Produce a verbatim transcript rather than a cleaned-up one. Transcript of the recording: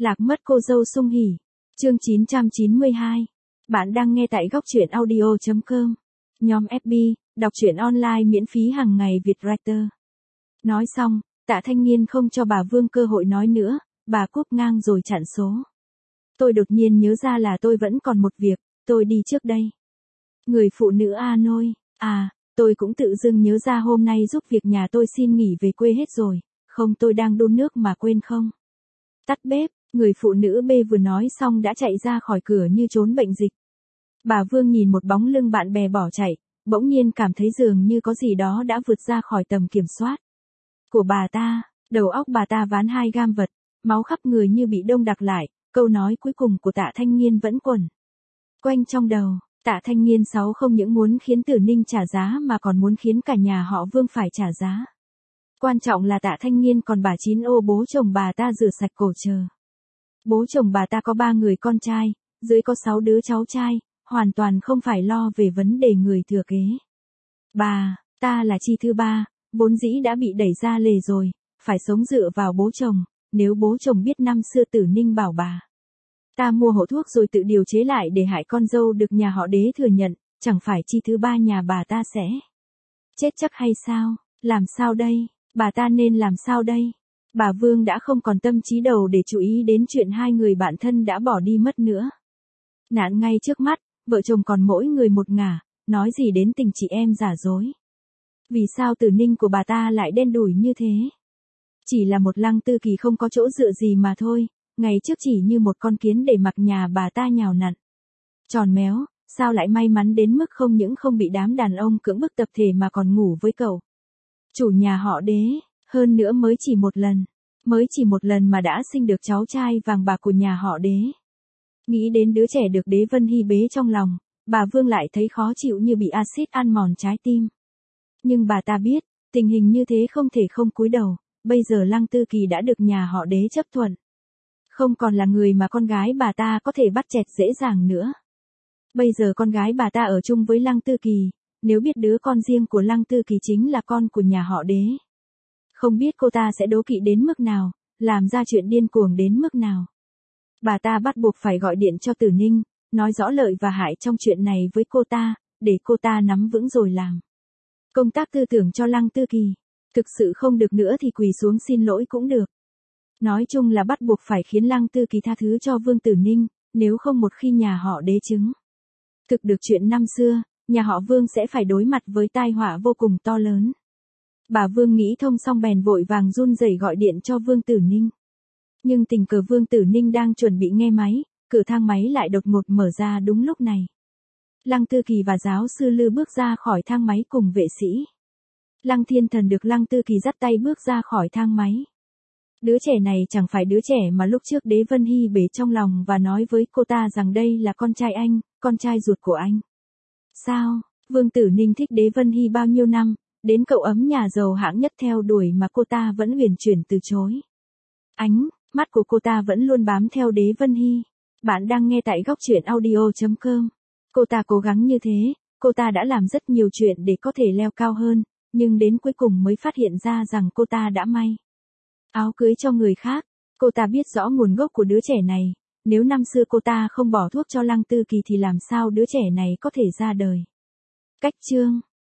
Lạc mất cô dâu Sung Hỉ. Chương chín trăm chín mươi hai. Bạn đang nghe tại góc truyện audio chấm com. Nhóm ép bê, đọc truyện online miễn phí hàng ngày Vietwriter. Nói xong, Tạ Thanh Nghiên không cho bà Vương cơ hội nói nữa, bà cúp ngang rồi chặn số. Tôi đột nhiên nhớ ra là tôi vẫn còn một việc, tôi đi trước đây. Người phụ nữ A Nôi, à, tôi cũng tự dưng nhớ ra hôm nay giúp việc nhà tôi xin nghỉ về quê hết rồi, không tôi đang đun nước mà quên không. Tắt bếp, người phụ nữ B vừa nói xong đã chạy ra khỏi cửa như trốn bệnh dịch. Bà Vương nhìn một bóng lưng bạn bè bỏ chạy, bỗng nhiên cảm thấy dường như có gì đó đã vượt ra khỏi tầm kiểm soát của bà ta, đầu óc bà ta ván hai gam vật, máu khắp người như bị đông đặc lại, câu nói cuối cùng của Tạ Thanh Nghiên vẫn quẩn quanh trong đầu. Tạ Thanh Nghiên sáu không những muốn khiến Tử Ninh trả giá mà còn muốn khiến cả nhà họ Vương phải trả giá. Quan trọng là Tạ Thanh Nghiên còn bà chín ô bố chồng bà ta rửa sạch cổ chờ. Bố chồng bà ta có ba người con trai, dưới có sáu đứa cháu trai, hoàn toàn không phải lo về vấn đề người thừa kế. Bà, ta là chi thứ ba, vốn dĩ đã bị đẩy ra lề rồi, phải sống dựa vào bố chồng, nếu bố chồng biết năm xưa Tử Ninh bảo bà ta mua hộ thuốc rồi tự điều chế lại để hại con dâu được nhà họ Đế thừa nhận, chẳng phải chi thứ ba nhà bà ta sẽ chết chắc hay sao? Làm sao đây? Bà ta nên làm sao đây? Bà Vương đã không còn tâm trí đầu để chú ý đến chuyện hai người bạn thân đã bỏ đi mất nữa. Nạn ngay trước mắt, vợ chồng còn mỗi người một ngả, nói gì đến tình chị em giả dối. Vì sao Tử Ninh của bà ta lại đen đủi như thế? Chỉ là một Lăng Tư Kỳ không có chỗ dựa gì mà thôi, ngày trước chỉ như một con kiến để mặc nhà bà ta nhào nặn. Tròn méo, sao lại may mắn đến mức không những không bị đám đàn ông cưỡng bức tập thể mà còn ngủ với cậu chủ nhà họ Đế, hơn nữa mới chỉ một lần, mới chỉ một lần mà đã sinh được cháu trai vàng bạc của nhà họ Đế. Nghĩ đến đứa trẻ được Đế Vân Hy bế trong lòng, bà Vương lại thấy khó chịu như bị axit ăn mòn trái tim. Nhưng bà ta biết, tình hình như thế không thể không cúi đầu, bây giờ Lăng Tư Kỳ đã được nhà họ Đế chấp thuận. Không còn là người mà con gái bà ta có thể bắt chẹt dễ dàng nữa. Bây giờ con gái bà ta ở chung với Lăng Tư Kỳ, nếu biết đứa con riêng của Lăng Tư Kỳ chính là con của nhà họ Đế, không biết cô ta sẽ đố kỵ đến mức nào, làm ra chuyện điên cuồng đến mức nào. Bà ta bắt buộc phải gọi điện cho Tử Ninh, nói rõ lợi và hại trong chuyện này với cô ta, để cô ta nắm vững rồi làm công tác tư tưởng cho Lăng Tư Kỳ. Thực sự không được nữa thì quỳ xuống xin lỗi cũng được. Nói chung là bắt buộc phải khiến Lăng Tư Kỳ tha thứ cho Vương Tử Ninh, nếu không một khi nhà họ Đế chứng thực được chuyện năm xưa, nhà họ Vương sẽ phải đối mặt với tai họa vô cùng to lớn. Bà Vương nghĩ thông xong bèn vội vàng run rẩy gọi điện cho Vương Tử Ninh. Nhưng tình cờ Vương Tử Ninh đang chuẩn bị nghe máy, cửa thang máy lại đột ngột mở ra đúng lúc này. Lăng Tư Kỳ và giáo sư Lư bước ra khỏi thang máy cùng vệ sĩ. Lăng Thiên Thần được Lăng Tư Kỳ dắt tay bước ra khỏi thang máy. Đứa trẻ này chẳng phải đứa trẻ mà lúc trước Đế Vân Hy bế trong lòng và nói với cô ta rằng đây là con trai anh, con trai ruột của anh. Sao, Vương Tử Ninh thích Đế Vân Hy bao nhiêu năm, đến cậu ấm nhà giàu hạng nhất theo đuổi mà cô ta vẫn huyền chuyển từ chối. Ánh mắt của cô ta vẫn luôn bám theo Đế Vân Hy. Bạn đang nghe tại góc truyện audio chấm com. Cô ta cố gắng như thế, cô ta đã làm rất nhiều chuyện để có thể leo cao hơn, nhưng đến cuối cùng mới phát hiện ra rằng cô ta đã may áo cưới cho người khác. Cô ta biết rõ nguồn gốc của đứa trẻ này, nếu năm xưa cô ta không bỏ thuốc cho Lăng Tư Kỳ thì làm sao đứa trẻ này có thể ra đời. Cách chương